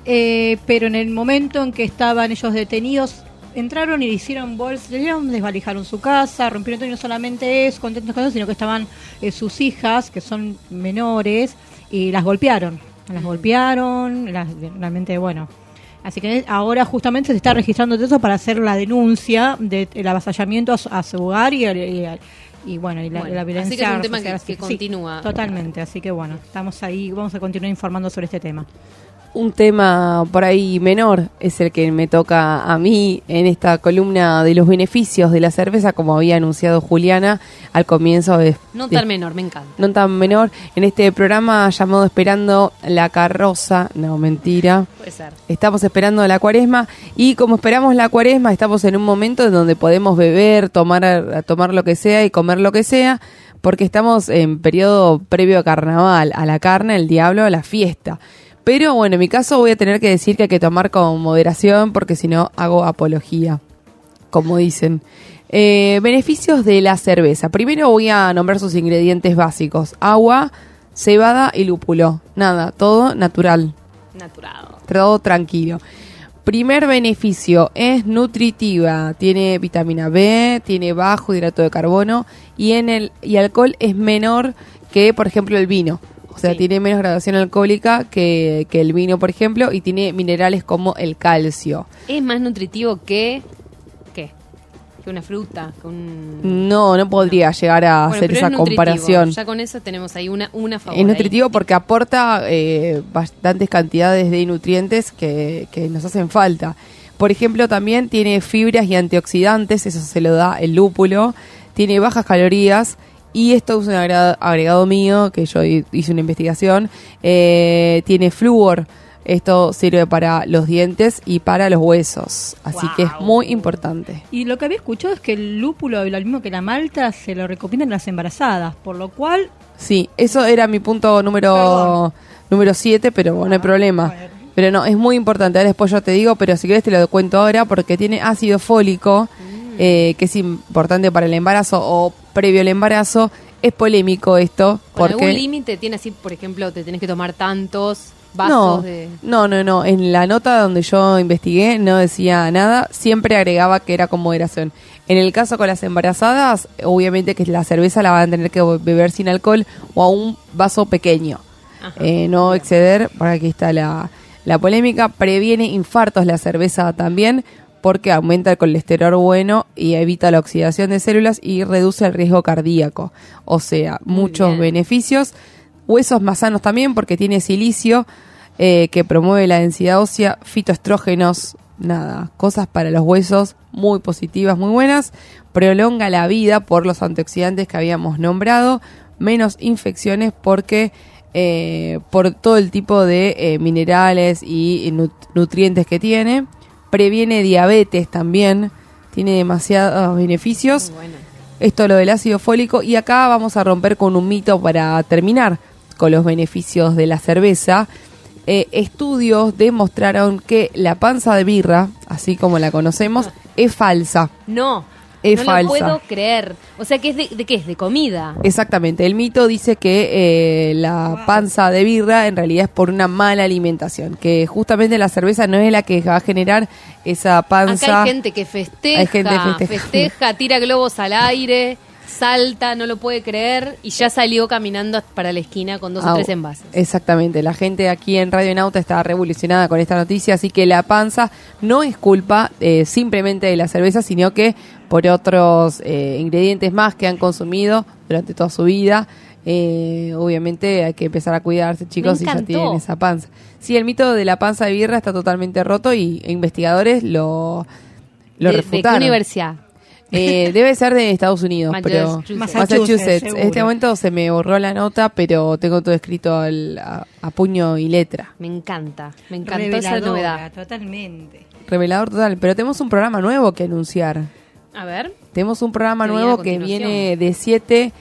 eh, pero en el momento en que estaban ellos detenidos, entraron y hicieron bolsas, desvalijaron su casa, rompieron todo, y no solamente eso, contentos con eso, sino que estaban eh, sus hijas, que son menores, y las golpearon, las golpearon, las, realmente, bueno... Así que ahora justamente se está registrando todo eso para hacer la denuncia del avasallamiento a su, a su hogar y, y, y bueno, y la, bueno, la violencia. Así que es un tema que, que sí, continúa. Totalmente, así que bueno, estamos ahí, vamos a continuar informando sobre este tema. Un tema por ahí menor es el que me toca a mí en esta columna de los beneficios de la cerveza, como había anunciado Juliana al comienzo. De, no de, tan menor, me encanta. No tan menor. En este programa llamado Esperando la Carroza, no, mentira. Puede ser. Estamos esperando la cuaresma y como esperamos la cuaresma, estamos en un momento en donde podemos beber, tomar, tomar lo que sea y comer lo que sea, porque estamos en periodo previo a carnaval, a la carne, el diablo, a la fiesta. Pero bueno, en mi caso voy a tener que decir que hay que tomar con moderación porque si no hago apología, como dicen. Eh, beneficios de la cerveza. Primero voy a nombrar sus ingredientes básicos. Agua, cebada y lúpulo. Nada, todo natural. Natural. Todo tranquilo. Primer beneficio, es nutritiva. Tiene vitamina B, tiene bajo hidrato de carbono y, en el, y alcohol es menor que, por ejemplo, el vino. O sea, sí. Tiene menos graduación alcohólica que, que el vino, por ejemplo, y tiene minerales como el calcio. ¿Es más nutritivo que qué? ¿Que una fruta? Que un... No, no podría no. llegar a bueno, hacer esa comparación. Ya con eso tenemos ahí una, una favor. Es nutritivo ahí. Porque aporta eh, bastantes cantidades de nutrientes que, que nos hacen falta. Por ejemplo, también tiene fibras y antioxidantes, eso se lo da el lúpulo. Tiene bajas calorías. Y esto es un agregado, agregado mío, que yo hice una investigación, eh, tiene flúor. Esto sirve para los dientes y para los huesos. Así wow. que es muy importante. Y lo que había escuchado es que el lúpulo, lo mismo que la malta, se lo recomiendan a las embarazadas, por lo cual... Sí, eso era mi punto número número siete, pero bueno, no hay problema. Bueno. Pero no, es muy importante. Ahora después yo te digo, pero si querés te lo cuento ahora, porque tiene ácido fólico, mm. eh, que es importante para el embarazo o previo al embarazo. Es polémico esto. ¿Con porque algún límite tiene así, por ejemplo, te tenés que tomar tantos vasos no, de...? No, no, no. En la nota donde yo investigué no decía nada. Siempre agregaba que era con moderación. En el caso con las embarazadas, obviamente que la cerveza la van a tener que beber sin alcohol o a un vaso pequeño. Eh, no exceder, por aquí está la, la polémica. Previene infartos la cerveza también, porque aumenta el colesterol bueno y evita la oxidación de células y reduce el riesgo cardíaco. O sea, Muy muchos bien. beneficios. Huesos más sanos también, porque tiene silicio, eh, que promueve la densidad ósea, fitoestrógenos, nada, cosas para los huesos muy positivas, muy buenas. Prolonga la vida por los antioxidantes que habíamos nombrado, menos infecciones porque eh, por todo el tipo de eh, minerales y nut- nutrientes que tiene. Previene diabetes también, tiene demasiados beneficios. Esto lo del ácido fólico. Y acá vamos a romper con un mito para terminar con los beneficios de la cerveza. Eh, estudios demostraron que la panza de birra, así como la conocemos, es falsa. No, Es no falsa. lo puedo creer. O sea, que es de, ¿de qué es? ¿De comida? Exactamente, el mito dice que eh, la panza de birra en realidad es por una mala alimentación, que justamente la cerveza no es la que va a generar esa panza. Acá hay gente que festeja, Hay gente que festeja. festeja, tira globos al aire, salta, no lo puede creer y ya salió caminando para la esquina con dos Ah, o tres envases. Exactamente, la gente aquí en Radio Nauta está revolucionada con esta noticia, así que la panza no es culpa eh, simplemente de la cerveza, sino que por otros eh, ingredientes más que han consumido durante toda su vida. Eh, obviamente hay que empezar a cuidarse, chicos, si ya encantó. tienen esa panza. Sí, el mito de la panza de birra está totalmente roto y investigadores lo, lo ¿De- de refutaron. qué universidad? Eh, debe ser de Estados Unidos, pero Massachusetts. Massachusetts. seguro. En este momento se me borró la nota, pero tengo todo escrito al- a, a puño y letra. Me encanta, me encantó esa Reveladora, novedad. totalmente. Revelador total. Pero tenemos un programa nuevo que anunciar. A ver, Tenemos un programa Que viene nuevo a que continuación. viene de siete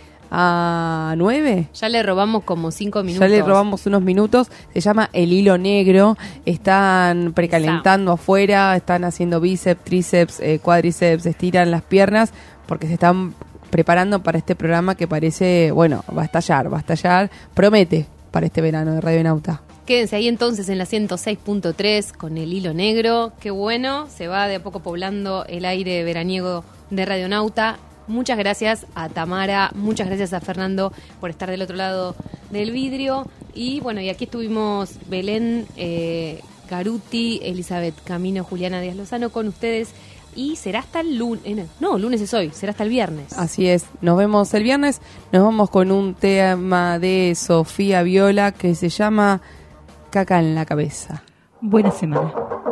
a nueve. ya le robamos como cinco minutos. Ya le robamos unos minutos. Se llama El Hilo Negro. Están precalentando afuera, están haciendo bíceps, tríceps, eh, cuádriceps, estiran las piernas porque se están preparando para este programa que parece, bueno, va a estallar, va a estallar. Promete para este verano de Radio Nauta. Quédense ahí entonces en la ciento seis punto tres con El Hilo Negro. Qué bueno, se va de a poco poblando el aire veraniego de Radionauta. Muchas gracias a Tamara, muchas gracias a Fernando por estar del otro lado del vidrio. Y bueno, y aquí estuvimos Belén, eh, Garuti, Elizabeth Camino, Juliana Díaz Lozano con ustedes. Y será hasta el lunes, no, lunes es hoy, será hasta el viernes. Así es, nos vemos el viernes. Nos vamos con un tema de Sofía Viola que se llama Caca en la Cabeza. Buena semana.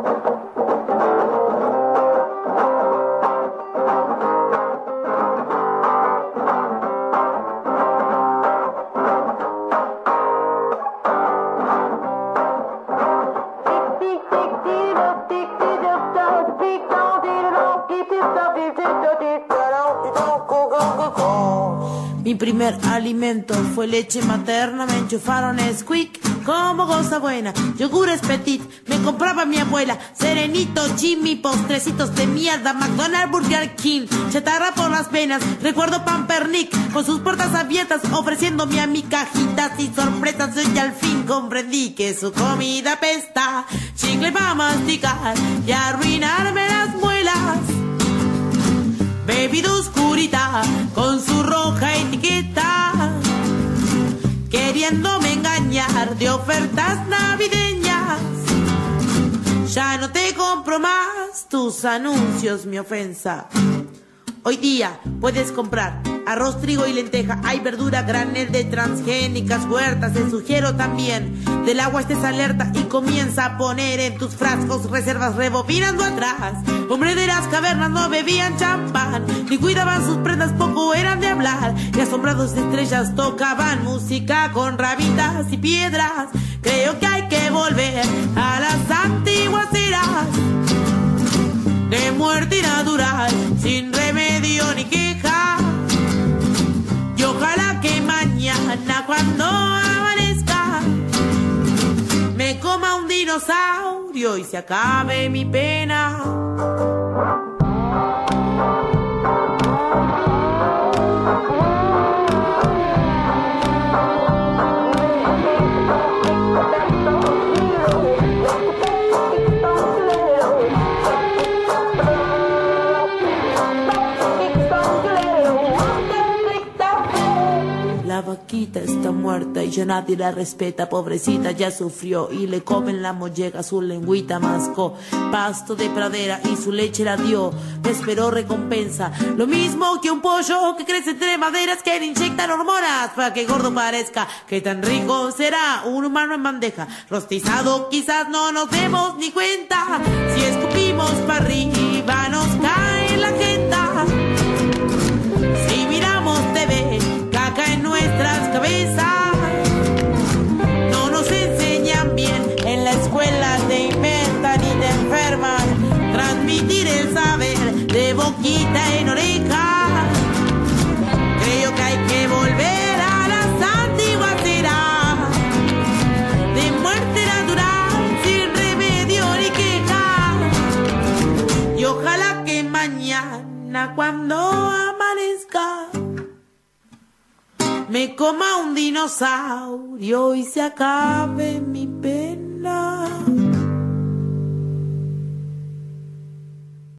Mi primer alimento fue leche materna, me enchufaron Squeak como cosa buena, yogures petit, me compraba mi abuela, Serenito, Jimmy, postrecitos de mierda, McDonald's, Burger King, chatarra por las venas, recuerdo Pampernick con sus puertas abiertas ofreciéndome a mi cajitas y sorpresas. Yo al fin comprendí que su comida apesta, chicle para masticar y arruinarme las muelas. Bebida oscurita con su roja etiqueta, queriéndome engañar de ofertas navideñas. Ya no te compro más tus anuncios, mi ofensa. Hoy día puedes comprar arroz, trigo y lenteja, hay verdura granel de transgénicas huertas. Te sugiero también del agua estés alerta y comienza a poner en tus frascos reservas rebobinando atrás. Hombre de las cavernas no bebían champán, ni cuidaban sus prendas, poco eran de hablar, y asombrados de estrellas tocaban música con rabitas y piedras. Creo que hay que volver a las antiguas eras de muerte natural, sin remedio ni queja. Y ojalá que mañana cuando amanezca me coma un dinosaurio y se acabe mi pena. La vaquita está muerta y ya nadie la respeta, pobrecita ya sufrió y le comen la molleja, su lengüita mascó, pasto de pradera y su leche la dio, esperó recompensa, lo mismo que un pollo que crece entre maderas que le inyectan hormonas para que gordo parezca, que tan rico será un humano en bandeja, rostizado quizás no nos demos ni cuenta, si escupimos para arriba nos cae la jeta, si miramos T V, caca en nuestras cabezas, no nos enseñan bien, en la escuela te inventan y te enferman, transmitir el saber de boquita en oreja, creo que hay que volver a las antiguas eras, de muerte natural, sin remedio ni queja, y ojalá que mañana cuando amanezca me coma un dinosaurio y se acabe mi pena.